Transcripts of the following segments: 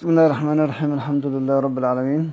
بسم الله الرحمن الرحيم. الحمد لله رب العالمين،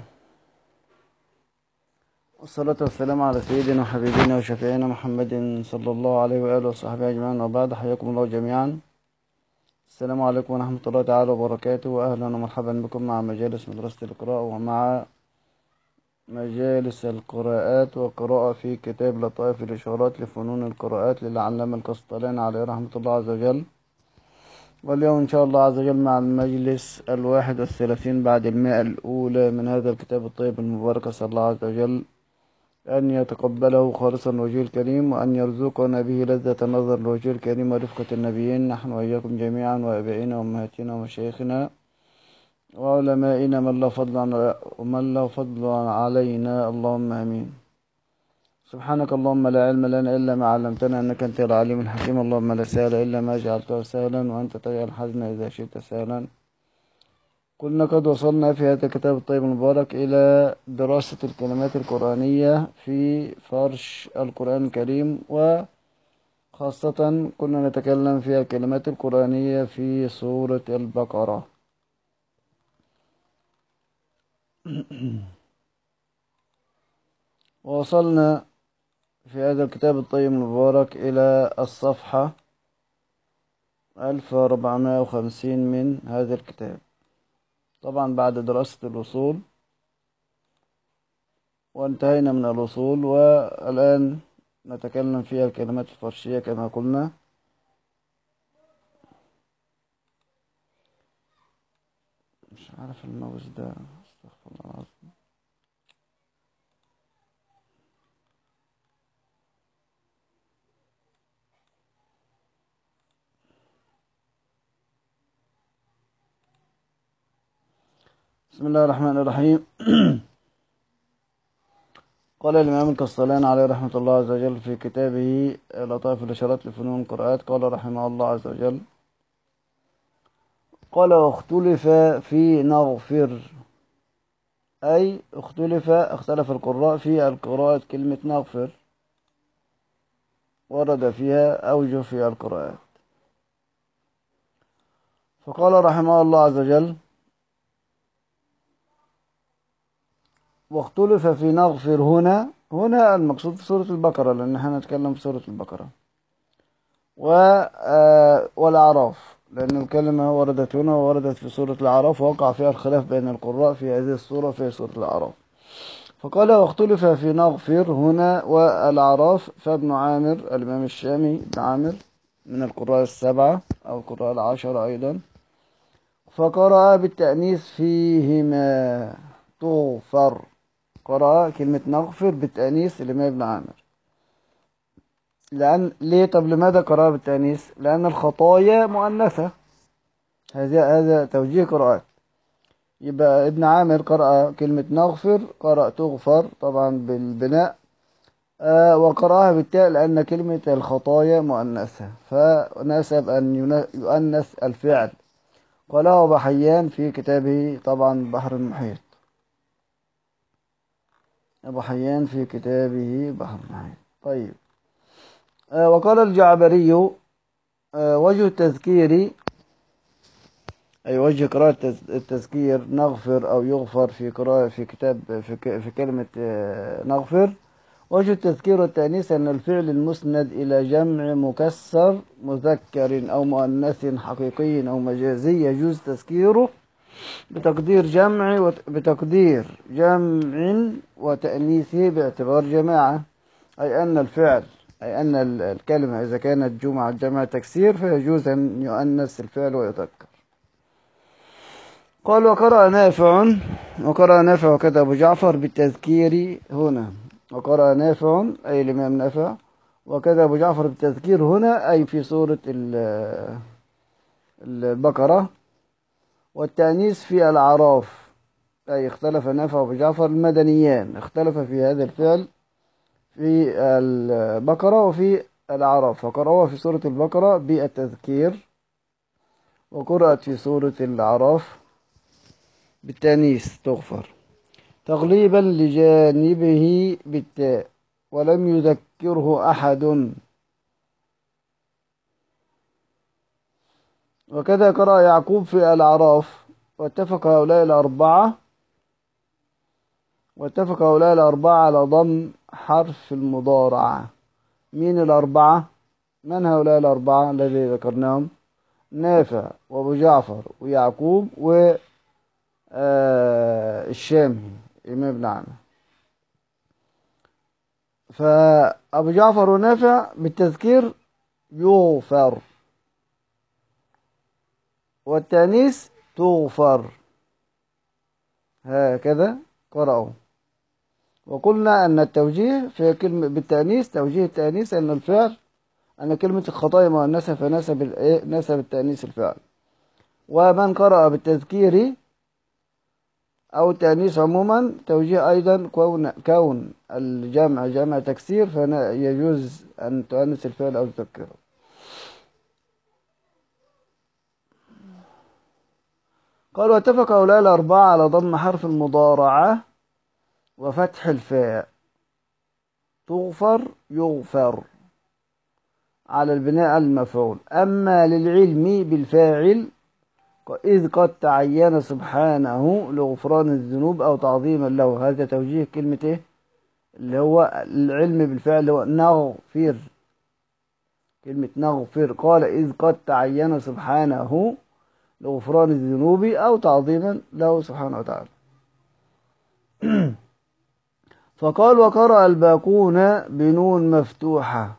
والصلاة والسلام على سيدنا وحبيبنا وشفيعنا محمد صلى الله عليه وآله وصحبه أجمعين، وبعد. حياكم الله جميعا. السلام عليكم ورحمة الله تعالى وبركاته، وأهلا ومرحبا بكم مع مجالس مدرسة القراءة، ومع مجالس القراءات وقراءة في كتاب لطائف الإشارات لفنون القراءات للعلامة القسطلاني عليه رحمة الله عز وجل. واليوم إن شاء الله عز وجل مع المجلس 31 بعد 100 الأولى من هذا الكتاب الطيب المبارك. أسأل الله عز وجل أن يتقبله خالصا وجهه الكريم، وأن يرزقنا به لذة النظر لوجهه الكريم ورفقة النبيين، نحن وإياكم جميعا، وآبائنا وأمهاتنا ومشايخنا وعلمائنا ومن له فضل علينا، اللهم آمين. سبحانك اللهم لا علم لنا إلا ما علمتنا، إنك أنت العليم الحكيم. اللهم لا سهل إلا ما جعلته سهلا، وأنت تجعل الحزن إذا شئت سهلا. كنا قد وصلنا في هذا الكتاب الطيب المبارك إلى دراسة الكلمات القرآنية في فرش القرآن الكريم، وخاصة كنا نتكلم في الكلمات القرآنية في سورة البقرة. ووصلنا في هذا الكتاب الطيب المبارك إلى الصفحة 1450 من هذا الكتاب، طبعا بعد دراسة الأصول، وانتهينا من الأصول، والآن نتكلم فيها الكلمات الفرشية كما قلنا. مش عارف الماوس ده، استغفر الله العظيم. بسم الله الرحمن الرحيم. قال الإمام القسطلاني عليه رحمة الله عز وجل في كتابه لطائف الإشارات لفنون القراءات، قال رحمه الله عز وجل: قال واختلف في نغفر، أي اختلف القراء في القراءة كلمة نغفر، ورد فيها أوجه في القراءات. فقال رحمه الله عز وجل: واختلف في نغفر. هنا المقصود في سورة البقرة، لأن احنا نتكلم في سورة البقرة والأعراف، لأن الكلمة وردت هنا ووردت في سورة الأعراف، ووقع فيها الخلاف بين القراء في هذه السورة في سورة الأعراف. فقال واختلف في نغفر هنا والأعراف، فابن عامر الإمام الشامي بن عامر من القراء السبعة أو القراء العشرة أيضا، فقرأ بالتأنيث فيهما تغفر. قرأ كلمة نغفر بالتأنيث الإمام ابن عامر. طب لماذا قرأ بالتأنيث؟ لأن الخطايا مؤنثة. هذا توجيه قراءات. يبقى ابن عامر قرأ كلمة نغفر، قرأ تغفر طبعا بالبناء، وقرأها بالتاء لأن كلمة الخطايا مؤنثة، فناسب أن يؤنث الفعل. قاله بحيان في كتابه طبعا بحر المحيط. أبو حيان في كتابه بحر المحيط. طيب، وقال الجعبري: وجه التذكير، أي وجه قراءة التذكير نغفر أو يغفر في قراءة في كتاب في كلمة نغفر. وجه التذكير والتأنيث أن الفعل المسند إلى جمع مكسر مذكر أو مؤنث حقيقي أو مجازي يجوز تذكيره بتقدير جمع وتأنيثه باعتبار جماعة، أي أن الكلمة إذا كانت جمع تكسير فيجوز أن يؤنث الفعل ويذكر. قال وقرأ نافع وكذا أبو جعفر بالتذكير هنا. وقرأ نافع أي الإمام نافع وكذا أبو جعفر بالتذكير هنا، أي في سورة البقرة، والتأنيث في الأعراف، أي اختلف نافع وأبو جعفر المدنيان، اختلف في هذا الفعل في البقرة وفي الأعراف، فقرأوها في سورة البقرة بالتذكير، وقرأت في سورة الأعراف بالتأنيث تغفر تغليبا لجانبه بالتاء، ولم يذكره أحد. وكذا قرأ يعقوب في الأعراف واتفق هؤلاء الأربعة على ضم حرف المضارعة. مين الأربعة؟ من هؤلاء الأربعة الذي ذكرناهم؟ نافع وأبو جعفر ويعقوب الشامي إمام ابن عامر. فأبو جعفر ونافع بالتذكير يغفر، والتأنيث تغفر، هكذا قرأوا. وقلنا أن التوجيه في كلمة بالتأنيث، توجيه التأنيث أن الفعل، أن كلمة الخطايا مؤنثة فنسب نسب التأنيث الفعل. ومن قرأ بالتذكير أو التأنيث عموما توجيه أيضا كون الجمع جمع تكسير فيجوز أن تؤنث الفعل أو تذكره. قال واتفق هؤلاء الأربعة على ضم حرف المضارعة وفتح الفاء، تغفر يغفر، على البناء المفعول. أما للعلم بالفاعل إذ قد تعين سبحانه لغفران الذنوب أو تعظيما له. هذا توجيه كلمة إيه؟ اللي هو العلم بالفعل اللي هو نغفر، كلمة نغفر. قال إذ قد تعين سبحانه لغفران الذنوب أو تعظيما له سبحانه وتعالى. فقال وقرأ الباقون بنون مفتوحة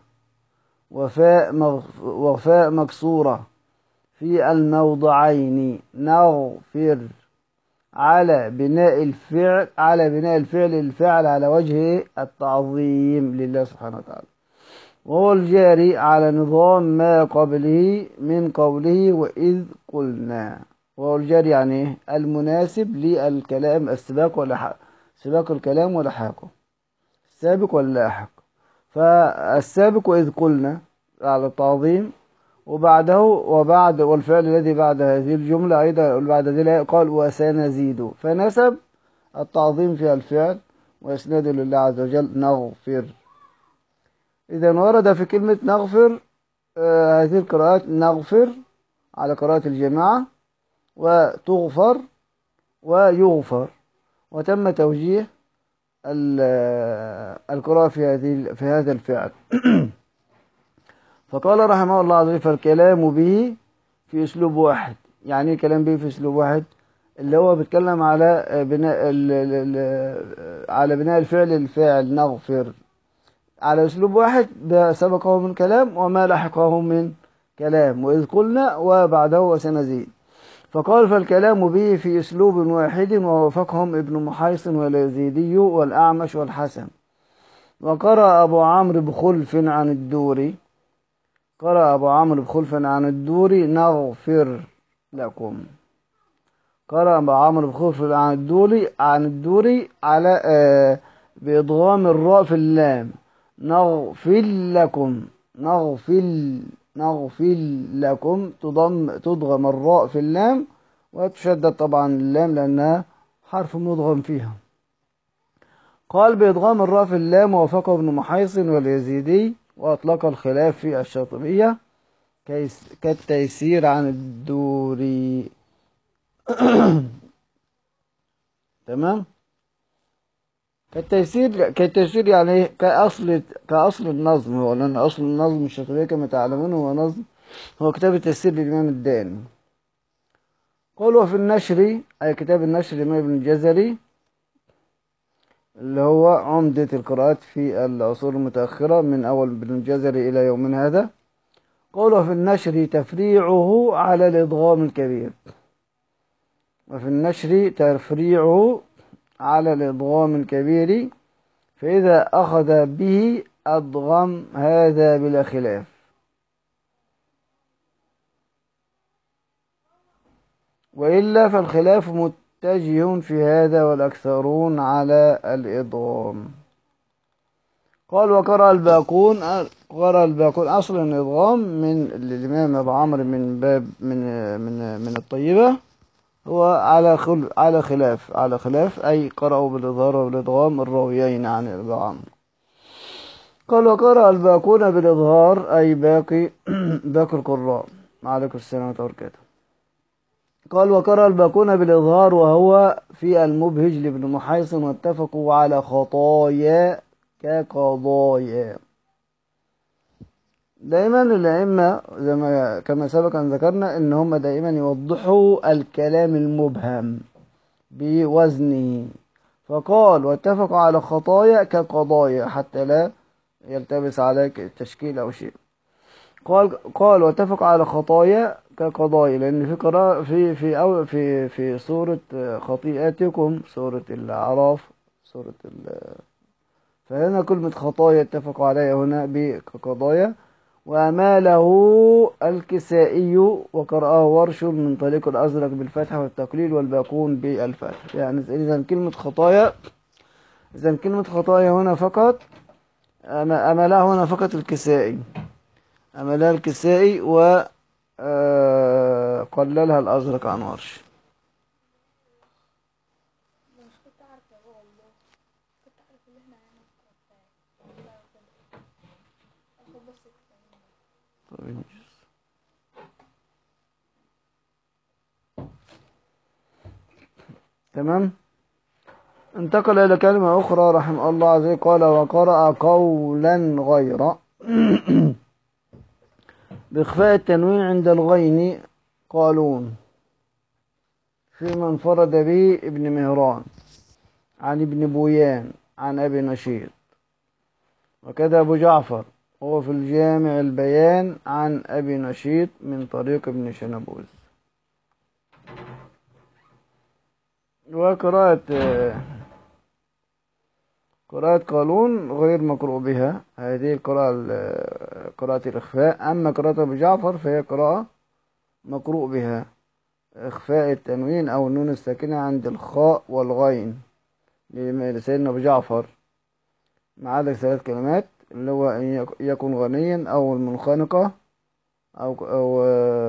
وفاء مكسورة في الموضعين نغفر، على بناء الفعل على وجه التعظيم لله سبحانه وتعالى، وهو الجاري على نظام ما قبله من قوله وإذ قلنا. وهو الجاري يعني المناسب للكلام سباق الكلام ولحاقه، السابق واللاحق. فالسابق وإذ قلنا على التعظيم، وبعده والفعل الذي بعد هذه الجملة أيضا بعد ذلك قال وسنزيد، فنسب التعظيم في الفعل وإسناد لله عز وجل نغفر. إذا ورد في كلمة نغفر هذه القراءات نغفر على قراءة الجماعة، وتغفر ويغفر، وتم توجيه القراءة في هذا الفعل. فقال رحمه الله عز وجل فالكلام به في أسلوب واحد. يعني كلام به في أسلوب واحد اللي هو بيتكلم على بناء الفاعل نغفر على أسلوب واحد سبقه من كلام وما لحقه من كلام، وإذ قلنا وبعده وسنزيد. فقال فالكلام به في أسلوب واحد، ووافقهم ابن محيصن واليزيدي والأعمش والحسن. وقرأ أبو عمرو بخلف عن الدوري، نغفر لكم. قرأ أبو عمرو بخلف عن الدوري على بإضغام الراء في اللام، نغفر لكم، تضغم الراء في اللام وتشدد طبعا اللام لأنها حرف مضغم فيها. قال بإضغام الراء في اللام ووافقه ابن محيصن واليزيدي، وأطلق الخلاف في الشاطبية كالتيسير عن الدوري. تمام. كالتيسير يعني كأصل النظم، هو لأن أصل النظم الشاطبية كما تعلمون هو كتاب التيسير للإمام الداني. قال وفي النشر أي كتاب النشر للإمام ابن الجزري اللي هو عمدة القراءات في العصور المتأخرة من أول ابن الجزري إلى يومنا هذا. قال وفي النشر تفريعه على الإضغام الكبير، فإذا أخذ به أضغم هذا بلا خلاف. وإلا فالخلاف متجه في هذا والأكثرون على الإضغام. قال وقرأ الباقون أصل الإضغام من الإمام أبو عمرو من باب من الطيبة هو على خلاف أي قرأوا بالإظهار والإضغام الراويين عن أبو عمرو. قال وقرأ الباقون بالإظهار أي باقي القراء. عليكم السلام ورحمة الله وبركاته. قال وقرأ الباقون بالإظهار وهو في المبهج لابن محيصن واتفقوا على خطايا كقضايا. دائما الأئمة زي ما كما سبق أن ذكرنا إن هم دائما يوضحوا الكلام المبهم بوزنه، فقال واتفقوا على خطايا كقضايا حتى لا يلتبس عليك التشكيل أو شيء. قال واتفقوا على خطايا كقضايا، لأن في قراءة في سورة خطيئاتكم، سورة الأعراف، فهنا كلمة خطايا اتفقوا عليها هنا بقضايا. وأماله الكسائي وقرأه ورش من طريق الأزرق بالفتح والتقليل والباقون بالفتح. يعني إذا كلمة خطايا هنا فقط أملها هنا فقط الكسائي، أملها الكسائي وقللها الأزرق عن ورش. تمام. انتقل إلى كلمة أخرى رحمه الله عز وجل، قال وقرأ قولا غير بإخفاء التنوين عند الغين قالون، فيما انفرد به ابن مهران عن ابن بويان عن أبي نشيط، وكذا أبو جعفر هو في الجامع البيان عن أبي نشيط من طريق ابن شنبوز. وقراءة قالون غير مقروء بها، هذه قراءة الإخفاء. أما قراءة أبو جعفر فهي قراءة مقروء بها، إخفاء التنوين أو النون الساكنة عند الخاء والغين لسيدنا أبو جعفر، ما عدا 3 كلمات اللي هو أن يكون غنيا أو المنخنقة أو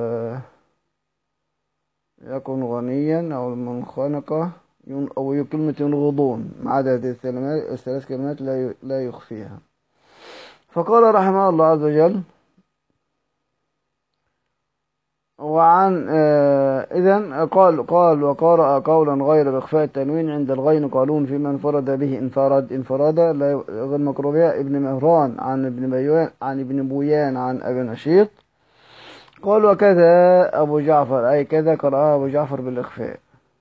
يكون غنيا أو المنخنقة أو كلمة ينغضون، ما عدا هذه ال3 كلمات لا يخفيها. فقال رحمه الله عز وجل وعن إذن قال وقرأ قولا غير بإخفاء التنوين عند الغين قالون فيما انفرد به انفرادا غير مقروء بها ابن مهران عن ابن بويان عن أبي نشيط. قال وكذا أبو جعفر، أي كذا قرأ أبو جعفر بالإخفاء.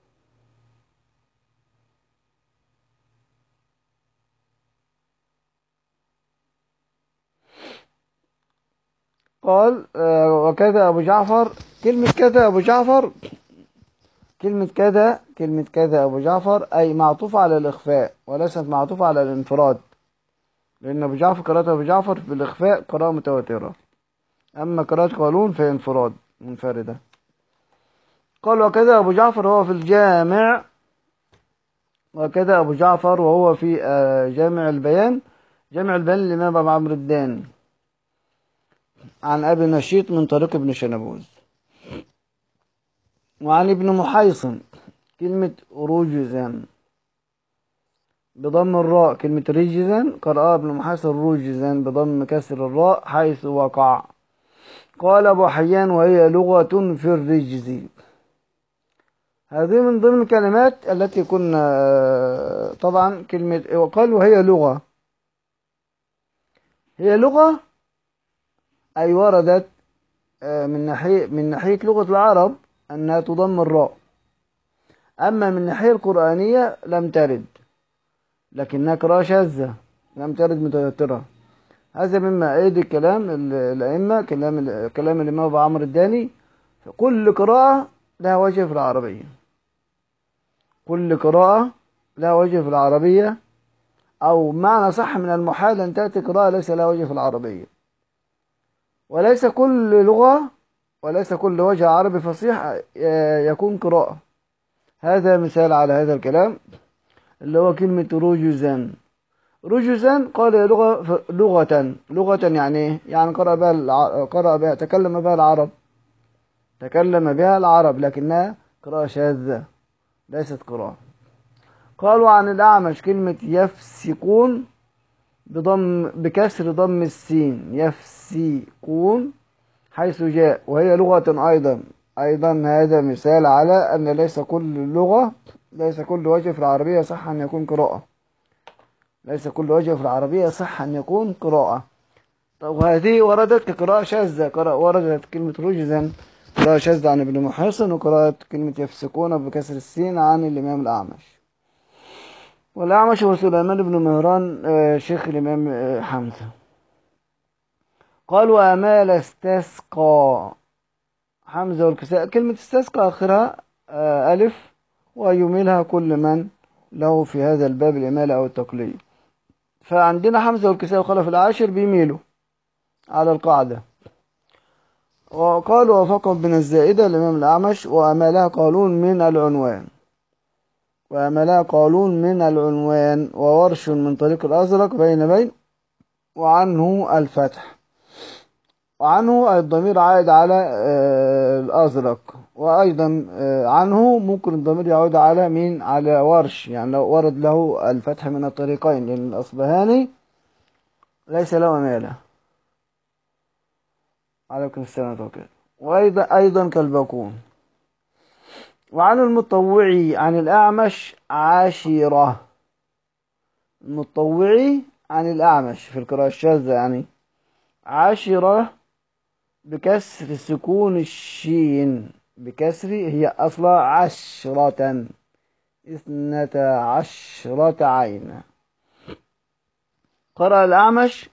قال وكذا أبو جعفر، كلمة كذا أبو جعفر أي معطوف على الإخفاء وليست معطوف على الانفراد، لأن أبو جعفر قراءة أبو جعفر بالإخفاء قراءة متواترة، أما قراءة قالون فهي انفراد منفردة. قال وكذا أبو جعفر هو في الجامع، وكذا أبو جعفر وهو في جامع البيان للإمام أبو عمرو الداني عن أبي نشيط من طريق ابن شنبوز. وعن ابن محيصن كلمة رجزا بضم الراء، كلمة رجزا قرأ ابن محيصن رجزا بضم كسر الراء حيث وقع. قال أبو حيان وهي لغة في الرجز. هذه من ضمن الكلمات التي كنا طبعا كلمة وقال وهي لغة، هي لغة أي وردت من ناحية لغة العرب أنها تضم الراء، أما من الناحية القرآنية لم ترد، لكنها قراءة شاذة لم ترد متواترة. هذا مما أيد الكلام الأئمة، كلام الإمام أبو عمرو الداني، كل قراءة لها وجه في العربية، كل قراءة لها وجه في العربية، أو معنى صح من المحال أن تأتي قراءة ليس لها وجه في العربية. وليس كل لغة وليس كل وجه عربي فصيح يكون قراءة. هذا مثال على هذا الكلام اللي هو كلمة رجزا قال لغة يعني ايه؟ يعني تكلم بها العرب لكنها قراءة شاذة ليست قراءة. قالوا عن الأعمش كلمة يفسقون بكسر ضم السين، يفسقون حيث جاء، وهي لغة أيضا أيضا هذا مثال على أن ليس كل لغة، ليس كل وجه في العربية صح أن يكون قراءة، ليس كل وجه في العربية صح أن يكون قراءة. طب وهذه وردت كقراءة شاذة، وردت كلمة رجزا قراءة شاذة عن ابن محيصن، وقراءة كلمة يفسقون بكسر السين عن الإمام الأعمش. والأعمش هو سليمان بن مهران شيخ الإمام حمزة. قال وأمال استسقى حمزة والكساء. كلمة استسقى آخرها ألف، ويميلها كل من له في هذا الباب الإمالة أو التقليد. فعندنا حمزة والكساء وخلف العاشر بيميلوا على القاعدة. وقالوا وفقط بن الزائدة الإمام الأعمش وأمالها قالون من العنوان، وأمالها قالون من العنوان، وورش من طريق الأزرق بين وعنه الفتح. وعنه الضمير عائد على الأزرق، وأيضا عنه ممكن الضمير يعود على مين؟ على ورش، يعني لو ورد له الفتح من الطريقين، لأن الأصبهاني ليس له أمالة. عليكم السلام وكذا. وأيضا كالباقون. وعن المطوعي عن الأعمش عاشرة. المطوعي عن الأعمش في القراءة الشاذة يعني عاشرة بكسر سكون الشين، بكسر، هي أصلا عشرة، 12 عين. قرأ الأعمش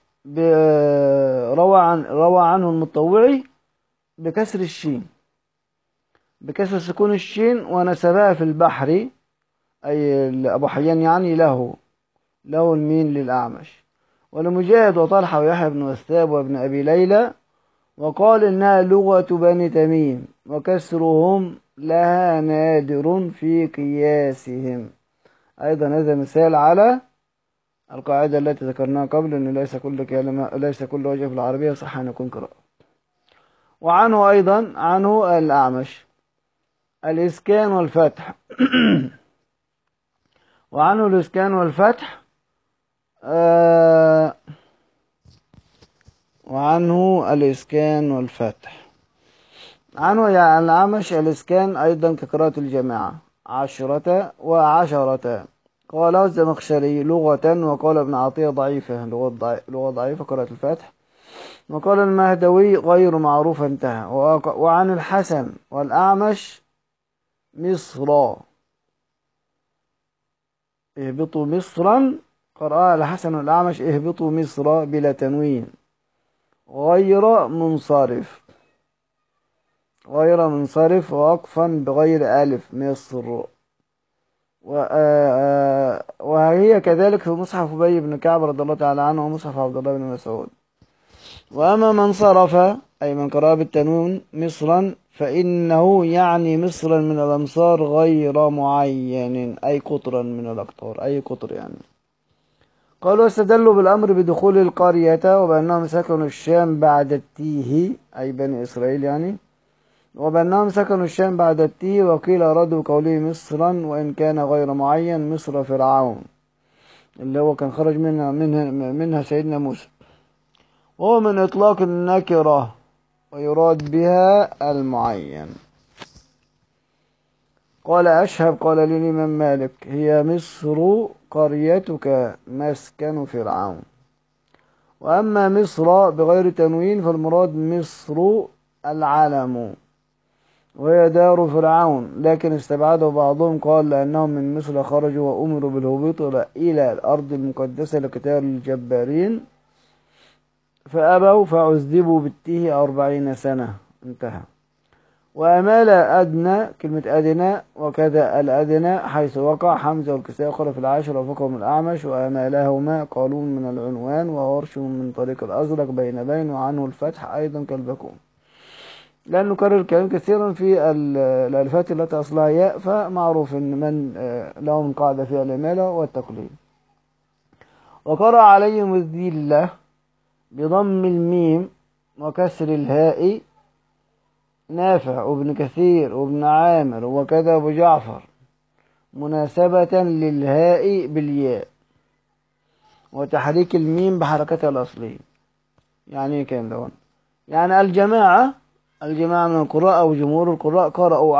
روى عنه المطوعي بكسر الشين، بكسر سكون الشين، ونسبها في البحر، أي أبو حيان يعني له المين للأعمش. ولمجاهد وطلحة ويحيى بن وثاب وابن أبي ليلى، وقال إنها لغة بني تميم، وكسرهم لها نادر في قياسهم. أيضا هذا مثال على القاعدة التي ذكرناها قبل، أن ليس كل وجه في العربية صح أن يكون قراءة. وعنه أيضا عنه الأعمش الإسكان والفتح. وعنه الإسكان والفتح وعنه الإسكان والفتح. عنه يعني الأعمش الإسكان أيضا كقراءة الجماعة، عشرة وعشرة. قاله الزمخشري لغة، وقال ابن عطية ضعيفة، لغة ضعيفة قراءة الفتح. وقال المهدوي غير معروف انتهى. وعن الحسن والأعمش مصرا، اهبطوا مصرا. قرأ الحسن والأعمش اهبطوا مصر بلا تنوين، غير منصرف، غير منصرف، ووقفا بغير ألف، مصر. وهي كذلك في مصحف أبي بن كعب رضي الله تعالى عنه، ومصحف عبد الله بن مسعود. وأما من صرف أي من قرأ بالتنوين مصرا فإنه يعني مصرا من الأمصار غير معين، أي قطرا من الأقطار، أي قطر يعني. قالوا واستدلوا بالأمر بدخول القرية، وبأنهم سكنوا الشام بعد التيه، أي بني إسرائيل يعني، وبأنهم سكنوا الشام بعد التيه. وقيل أرادوا قوله مصرا وإن كان غير معين، مصر فرعون اللي هو كان خرج منها سيدنا موسى، وهو من إطلاق النكرة ويراد بها المعين. قال أشهب قال لي الإمام مالك هي مصر قريتك مسكن فرعون. وأما مصر بغير تنوين فالمراد مصر العلم، وهي دار فرعون، لكن استبعده بعضهم قال لأنهم من مصر خرجوا وأمروا بالهبوط إلى الأرض المقدسة لقتال الجبارين فأبوا فعذبوا بالتيه 40 سنة، انتهى. وأمال أدنى كلمة أدنى، وكذا الأدنى حيث وقع حمزة والكساء خلف العاشر وفقهم الأعمش. وأمالهما قالون من العنوان، وورش من طريق الأزرق بين وعنه الفتح أيضا كالبكون، لأنه كرر الكلام كثيرا في الألفات التي أصلها ياء، فمعروف أن من لهم قاعدة في الإمالة والتقليد. وقرأ عليهم الذلة بضم الميم وكسر الهاء نافع وابن كثير وابن عامر وكذا أبو جعفر، مناسبة للهاء بالياء وتحريك الميم بحركتها الأصلية. يعني كام دون؟ يعني الجماعة الجماعة من القراء أو جمهور القراء قرأوا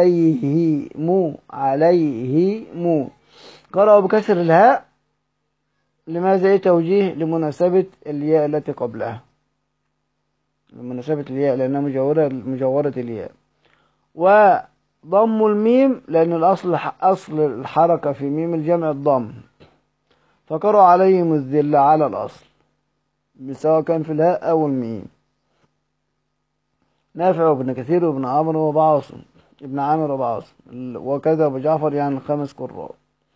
عليهم قرأوا بكسر الهاء. لماذا؟ ايه توجيه؟ لمناسبة الياء التي قبلها، لمناسبة الياء لأنها مجورة الياء. وضم الميم لأن أصل الحركة في ميم الجمع الضم، فقرأوا عليهم الذل على الأصل سواء كان في الهاء أو الميم. نافع وابن كثير وابن عمرو وابن ابن عامر وابعاصم وكذا أبو جعفر، يعني 5 قراء.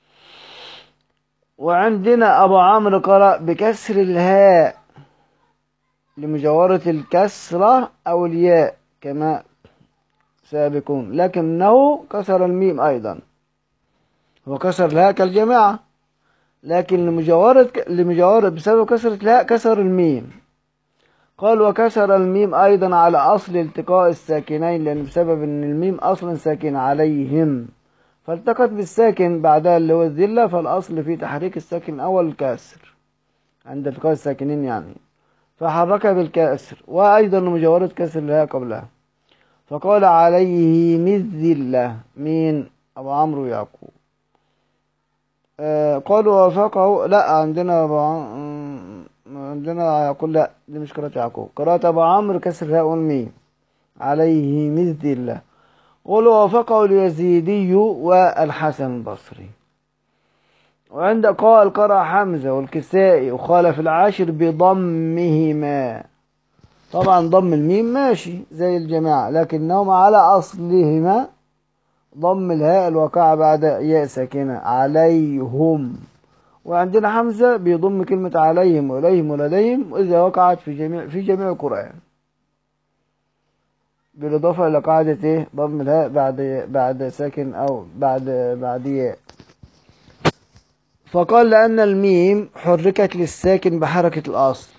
وعندنا أبو عمرو قرأ بكسر الهاء لمجاورة الكسرة أو الياء كما سابقون، لكنه كسر الميم أيضا، هو كسر الهاء كالجماعة، لكن لمجاورة بسبب كسرة الهاء كسر الميم. قال وكسر الميم أيضا على أصل التقاء الساكنين، لأن بسبب أن الميم أصلا ساكن عليهم، فالتقت بالساكن بعدها اللي هو الذلة، فالأصل في تحريك الساكن الأول الكسر عند التقاء الساكنين يعني، فحركها بالكسر. وأيضا مجاورة كسر الهاء قبلها، فقال عليهم الذلة. مين؟ أبو عمرو ويعقوب. قالوا وافقه. لا، عندنا يعقوب، لا دي مش قراءة يعقوب، قراءة أبو عمرو كسر الهاء والميم عليهم الذلة. قالوا وافقه اليزيدي والحسن البصري. وعند قال قرأ حمزة والكسائي وخالف العاشر بضمهما. طبعا ضم الميم ماشي زي الجماعة، لكنهما على أصلهما ضم الهاء الواقعة بعد ياء ساكنة عليهم. وعندنا حمزة بيضم كلمة عليهم وإليهم ولديهم وإذا وقعت في جميع القرآن، بالإضافة إلى قاعدة إيه؟ ضم الهاء بعد ساكن أو بعد ياء. فقال لأن الميم حركت للساكن بحركة الأصل،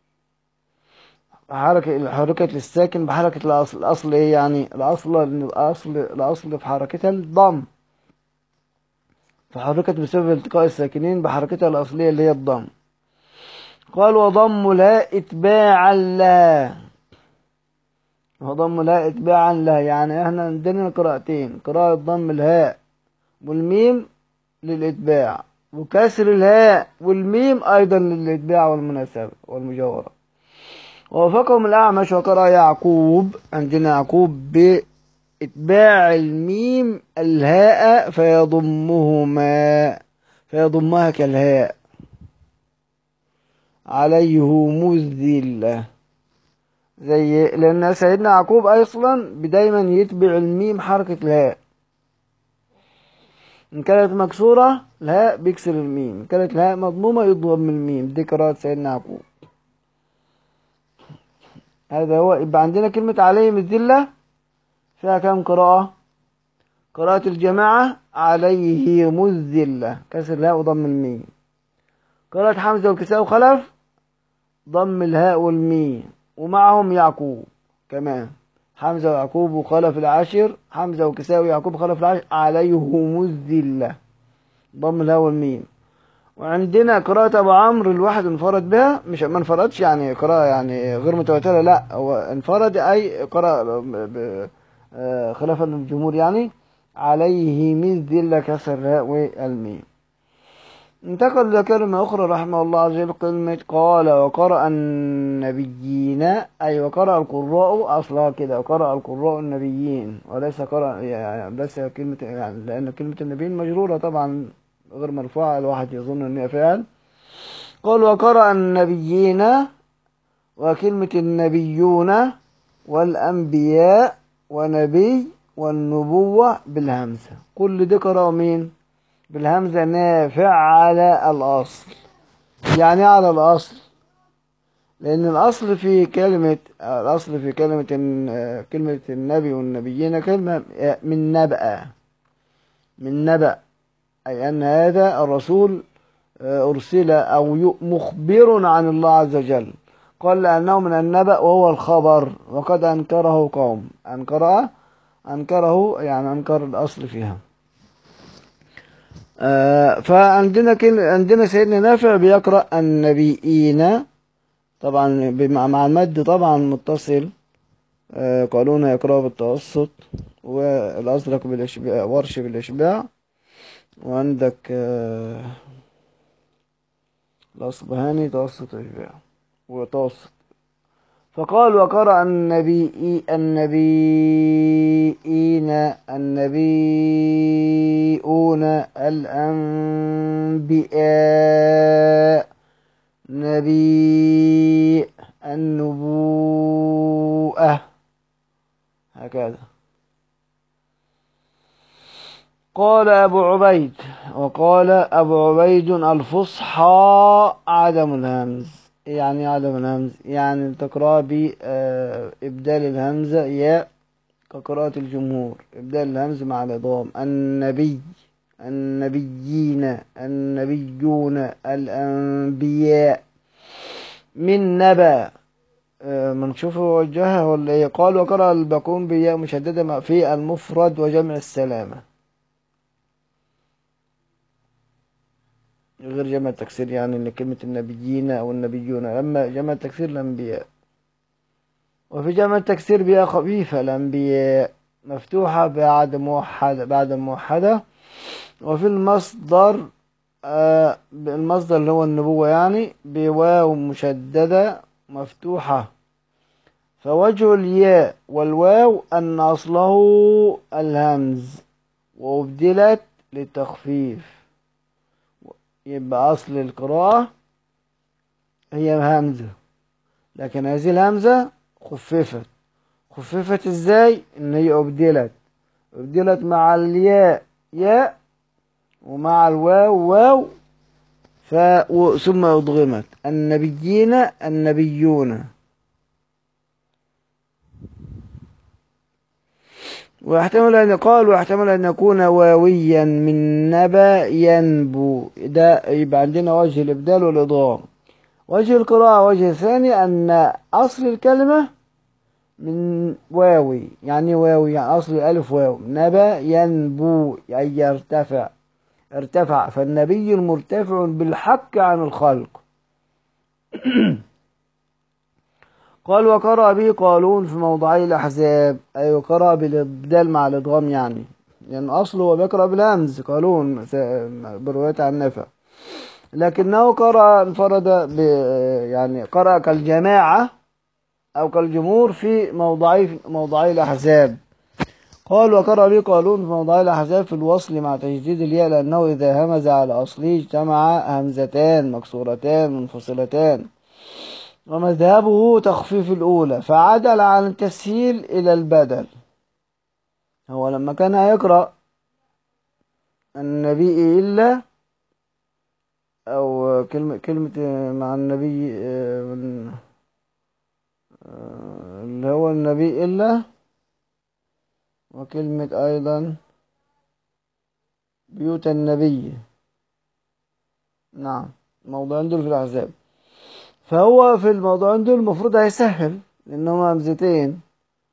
حركت للساكن بحركة الأصل. الأصل إيه يعني؟ الأصل في حركتها الضم، فحركت بسبب التقاء الساكنين بحركتها الأصلية اللي هي الضم. قال وضم الهاء إتباعا لها، وضم الهاء إتباعا لها يعني احنا عندنا قراءتين، قراءة ضم الهاء والميم للإتباع، وكسر الهاء والميم أيضا للإتباع والمناسبة والمجاورة. ووافقهم الأعمش وقرأ يعقوب، عندنا يعقوب بإتباع الميم الهاء فيضمها كالهاء عليهم الذلة، زي لأن سيدنا يعقوب أصلا دايما يتبع الميم حركة الهاء، إن كانت مكسورة الهاء بيكسر الميم، إن كانت الهاء مضمومة يضم الميم. دي قراءة سيدنا يعقوب. هذا هو. يبقى عندنا كلمة عليهم الذلة فيها كم قراءة؟ قراءة الجماعة عليهم الذلة كسر الهاء وضم الميم. قراءة حمزة والكساء وخلف ضم الهاء والميم، ومعهم يعقوب كمان، حمزة ويعقوب وخلف العاشر، حمزة وكساء ويعقوب خلف العاشر عليهم الذلة ضم الهاء والميم. وعندنا قراءة أبو عمرو الواحد انفرد بها، مش ما انفردش يعني قراءة يعني غير متواترة، لا هو انفرد أي قراءة خلافا للجمهور يعني عليهم الذلة كسر الهاء والميم. انتقل إلى كلمة أخرى رحمه الله عز وجل، كلمة قال وقرأ النبيين، أي وقرأ القراء أصلها كده، وقرأ القراء النبيين، وليس قرأ يعني ليس كلمة يعني، لأن كلمة النبيين مجرورة طبعا غير مرفوعة، الواحد يظن أنها فعل. قال وقرأ النبيين، وكلمة النبيون والأنبياء ونبي والنبوة بالهمزة، كل دي قرأوا مين؟ بالهمزة. نافع على الأصل. يعني على الأصل، لأن الأصل في كلمة كلمة النبي والنبيين كلمة من نبأ، أي أن هذا الرسول أرسل أو مخبر عن الله عز وجل. قال لأنه من النبأ وهو الخبر، وقد أنكره قوم، أنكره يعني أنكر الأصل فيها. عندنا سيدنا نافع بيقرأ النبيين طبعا مع المد طبعا متصل قالون هيقرأ بالتوسط، والأزرق بالإشباع، ورش بالإشباع. وعندك الأصبهاني توسط إشباع وتوسط. فقال وقرأ النبيون الأنبياء نبي النبوءة هكذا. قال أبو عبيد، وقال أبو عبيد الفصحى عدم الهمز. يعني عدم الهمز يعني تقرأ بإبدال الهمزة ياء كقراءة الجمهور، إبدال الهمز مع الإضغام. النبيين النبيون الأنبياء من نبأ. ما نشوفه وجهها ولا ايه؟ قال وقرأ الباقون بياء مشددة في المفرد وجمع السلامة، غير جمع التكسير، يعني ان كلمة النبيين او النبيون، اما جمع التكسير الانبياء. وفي جمع التكسير بياء خفيفة الانبياء مفتوحة بعد موحدة. وفي المصدر المصدر اللي هو النبوة يعني بواو مشددة مفتوحة. فوجه الياء والواو أن أصله الهمز وأبدلت للتخفيف، يبقى أصل القراءة هي همزة، لكن هذه الهمزة خففت ازاي؟ ان هي أبدلت مع الياء ياء ومع الواو واو ثم أضغمت. النبيين النبيون. ويحتمل أن يكون واويا من نبا ينبو، ده يبقى عندنا وجه الإبدال والإضغام. وجه القراءة وجه ثاني أن أصل الكلمة من واوي. يعني واوي يعني أصل الألف واو. نبا ينبو أي ارتفع، فالنبي المرتفع بالحق عن الخلق. قال وقرأ به قالون في موضعي الأحزاب، أي وقرأ بالإبدال مع الإدغام، يعني أصله هو بيقرأ بالهمز قالون برواية عن نافع، لكنه قرأ انفرد يعني قرأ كالجماعة أو كالجمهور في موضعي الأحزاب. قال وقرأ به قالون في موضعي الأحزاب في الوصل مع تجديد الياء، لأنه إذا همز على أصله اجتمع همزتان مكسورتان منفصلتان. ومذهبه تخفيف الأولى، فعدل عن التسهيل إلى البدل. هو لما كان هيقرأ النبي إلا، أو كلمة مع النبي اللي هو النبي إلا، وكلمة أيضا بيوت النبي. نعم، موضوعين دول في الأحزاب. فهو في الموضوعين دول المفروض هيسهل لأنهما همزتين،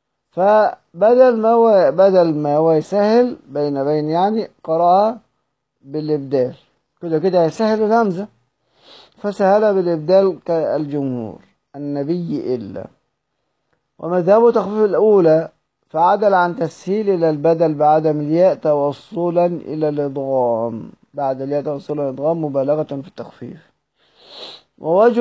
بدل ما هو يسهل بين يعني قرأ بالإبدال. كده هيسهل الهمزة، فسهل بالإبدال كالجمهور النبي إلا. ومذهبه تخفيف الأولى، فعدل عن تسهيل إلى البدل بعدم الياء توصلا إلى الإضغام. بعد الياء توصلا إلى الإضغام مبالغة في التخفيف. ووجه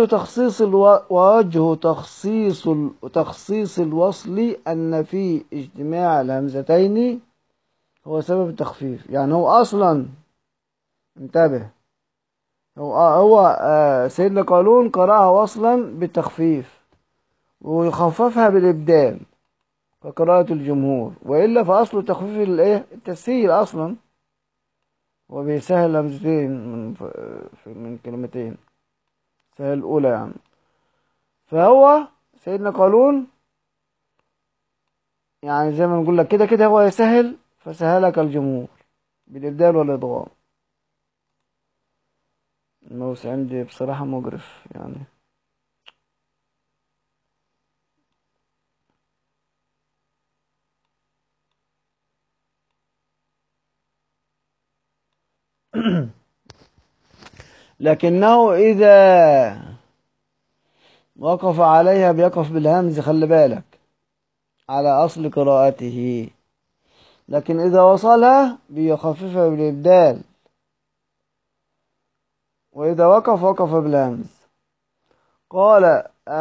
تخصيص الوصل أن في اجتماع الهمزتين هو سبب التخفيف. يعني هو أصلا انتبه، هو سيدنا قالون قرأها وصلا بالتخفيف ويخففها بالإبدال كقراءة الجمهور، وإلا فأصل تخفيف التسهيل أصلا، وبيسهل همزتين من كلمتين، سهل الأولى يعني. فهو سيدنا قالون يعني زي ما نقول لك كده هو يسهل، فسهلك الجمهور بالإبدال والإضغام. الموس عندي بصراحة مقرف يعني. لكنه إذا وقف عليها بيقف بالهمز، خلي بالك. على أصل قراءته، لكن إذا وصلها بيخففها بالإبدال، وإذا وقف وقف بالهمز. قال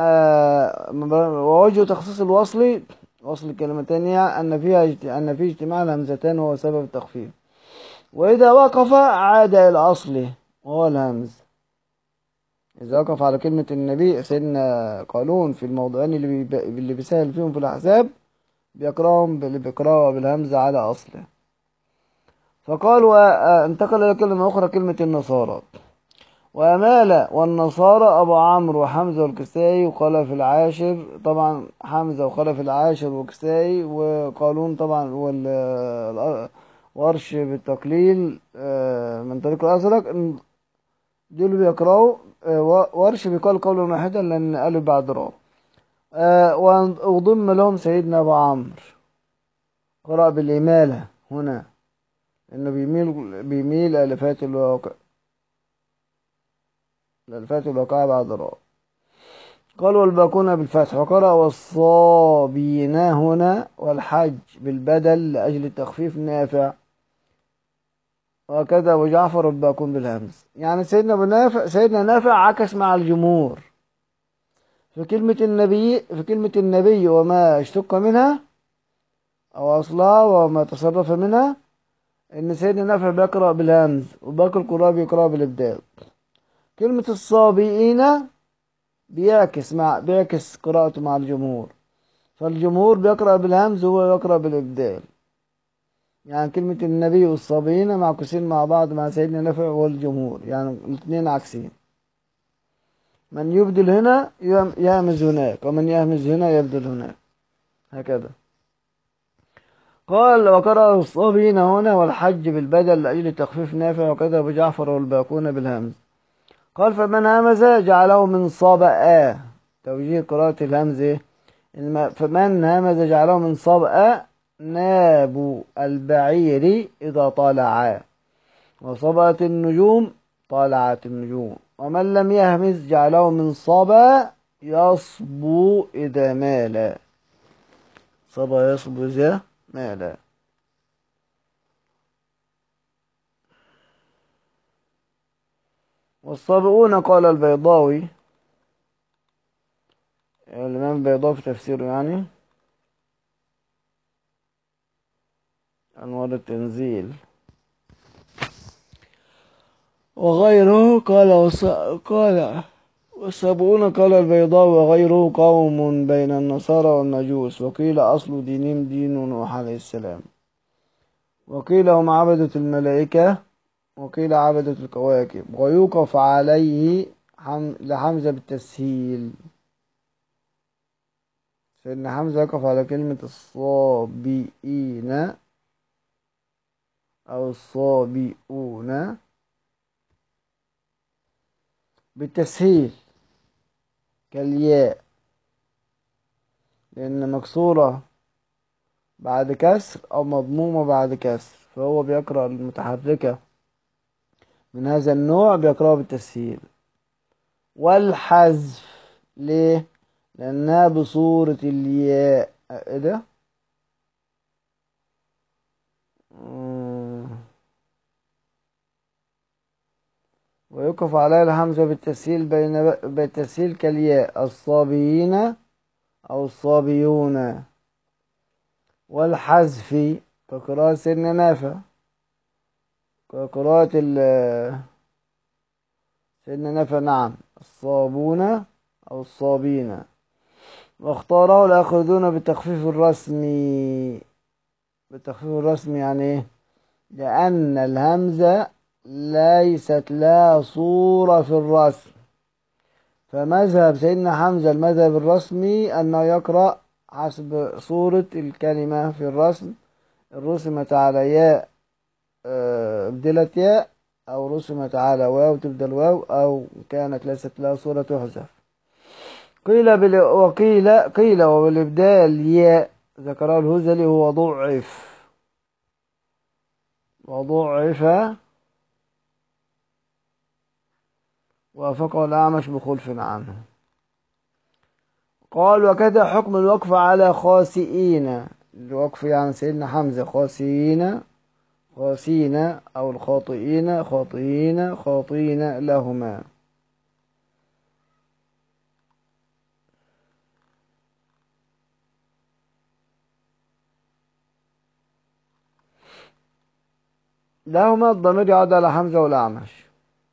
ووجه تخصيص الوصل، وصل الكلمتين أن فيه اجتماع الهمزتين وهو سبب التخفيف. وإذا وقف عاد إلى أصله وهو الهمز. إذا وقف على كلمة النبي سيدنا قالون في الموضوعين اللي بيسهل فيهم في الأحزاب بيقرأهم بيقرأوا بالهمزة على أصله. فقال وانتقل إلى كلمة أخرى كلمة النصارى. وأمال والنصارى أبو عمرو وحمزة والكسائي وخلف العاشر، طبعا حمزة وخلف العاشر والكسائي وقالون طبعا ورش بالتقليل من طريق الأزرق، دول بيقرأوا ورش بيقال قولا واحدا لأن قالوا بعد راء. وضم لهم سيدنا أبو عمرو، قرأ بالإمالة هنا إنه بيميل الألفات الواقعة بعد راء. قال والباقون بالفتح. وقرأ والصابين هنا والحج بالبدل لأجل التخفيف نافع، وكذا أبو جعفر والباقون بالهمز. يعني سيدنا نافع عكس مع الجمهور في كلمة النبي وما اشتق منها أو أصلها وما تصرف منها، إن سيدنا نافع بيقرأ بالهمز وباقي القراء بيقرأ بالإبدال. كلمة الصابئين بيعكس قراءته مع الجمهور، فالجمهور بيقرأ بالهمز وهو يقرأ بالإبدال. يعني كلمة النبي والصابئين معكوسين مع بعض مع سيدنا نافع والجمهور، يعني الاثنين عكسين. من يبدل هنا يهمز هناك، ومن يهمز هنا يبدل هناك، هكذا. قال وقرأ الصابين هنا والحج بالبدل لأجل تخفيف نافع، وكذا أبو جعفر والباقون بالهمز. قال فمن همز جعله من صابأ، توجيه قراءة الهمز. فمن همز جعله من صابأ ناب البعير إذا طالعا، وصبأت النجوم طالعت النجوم. ومن لم يهمز جعله من صبا يصبو إذا مالا، صبا يصبو إذا مالا. والصابئون قال البيضاوي، الإمام البيضاوي في تفسيره يعني أنوار التنزيل وغيره، قال والسبعون قال البيضاوي وغيره قوم بين النصارى والمجوس، وقيل أصل دينهم دين نوح عليه السلام، وقيل هم عبدة الملائكة، وقيل عبدة الكواكب. ويوقف عليه لحمزة بالتسهيل. سيدنا حمزة يقف على كلمة الصابئين أو الصابئون بالتسهيل كالياء، لأن مكسورة بعد كسر أو مضمومة بعد كسر، فهو بيقرأ المتحركة من هذا النوع بيقرأها بالتسهيل. والحذف ليه؟ لأنها بصورة الياء. إيه ده؟ ويقف عليها الهمزة بالتسهيل كالياء الصابيين أو الصابيون. والحذف كقراءة سيدنا نافع، كقراءة سيدنا نافع، نعم، الصابون أو الصابين. واختاره الآخذون بالتخفيف الرسمي. بالتخفيف الرسمي يعني إيه؟ لأن الهمزة ليست لها صورة في الرسم، فمذهب سيدنا حمزة المذهب الرسمي أنه يقرأ حسب صورة الكلمة في الرسم، رسمت على ياء ابدلت ياء، أو رسمت على واو تبدل واو، أو كانت ليست لها صورة تحذف. قيل وبالإبدال ياء ذكره الهزلي هو ضعف، وضعف وافقه الأعمش بخلف عنه. قال وكذا حكم الوقف على خاسئين، الوقف يعني سيدنا حمزة خاسئين، خاسين أو الخاطئين خاطئين خاطئين لهما. لهما الضمير يعود على حمزة والأعمش.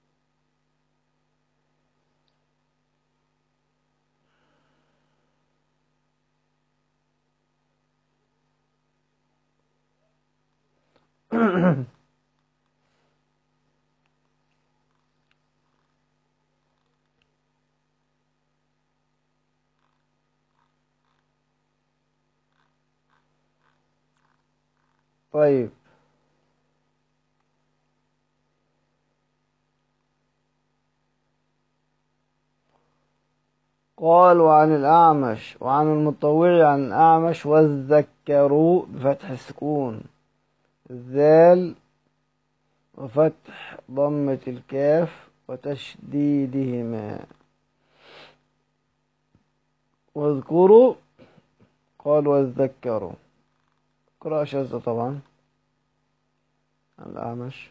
طيب قال وعن الأعمش وعن المطوع عن الأعمش والذكروا بفتح السكون الذال وفتح ضمة الكاف وتشديدهما. واذكروا قال والذكروا، قراءة شاذة طبعا عن الأعمش.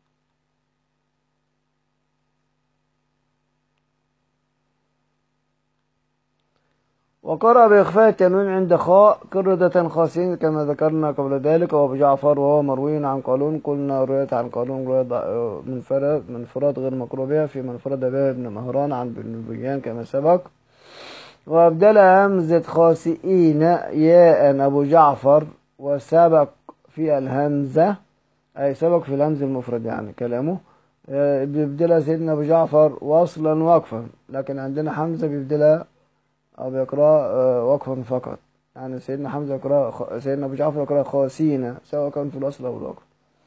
وقرأ بإخفاء التنوين عند خاء كردة خاسين كما ذكرنا قبل ذلك. وأبو جعفر وهو مروي عن قالون، قلنا رواية عن قالون رواية منفرد غير مقروء بها في منفرد بها ابن مهران عن ابن بيان كما سبق. وأبدل همزة خاسئين ياء أبو جعفر، وسبق في الهمزة أي سبق في الهمز المفرد يعني كلامه بيبدلها سيدنا أبو جعفر وصلا وقفا، لكن عندنا حمزة بيبدلها أو بيقرأ وقفا فقط. يعني سيدنا حمزة يقرأ سيدنا أبو جعفر يقرأ خاسين سواء كان في الأصل أو الوقف.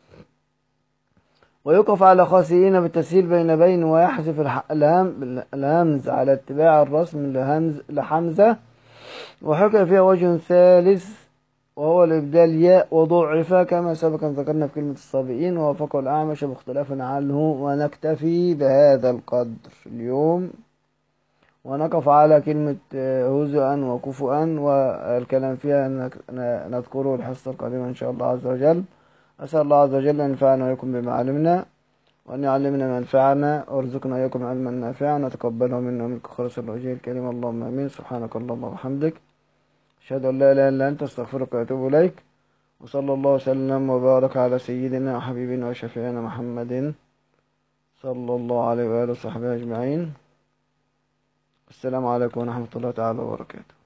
ويقف على خاسئين بالتسهيل بين ويحذف الهمز على اتباع الرسم لحمزة. وحكى فيها وجه ثالث وهو الإبدال ياء وضعف كما سبق ذكرنا في كلمة السابقين، ووافقه الأعمش باختلاف عنه. ونكتفي بهذا القدر اليوم، ونقف على كلمة هزءا وكفؤا والكلام فيها نذكره الحصة القادمة إن شاء الله عز وجل. أسأل الله عز وجل أن ينفعنا وإياكم بما علمنا، وأن يعلمنا ما ينفعنا، وارزقنا إياكم علما نافعا، وتقبله منا ومنكم خالص الوجه الكريم. اللهم آمين. سبحانك اللهم وبحمدك، أشهد أن لا إله إلا أنت، أستغفرك وأتوب إليك. وصلى الله وسلم وبارك على سيدنا وحبيبنا وشفيعنا محمد صلى الله عليه وآله وصحبه أجمعين. السلام عليكم ورحمة الله تعالى وبركاته.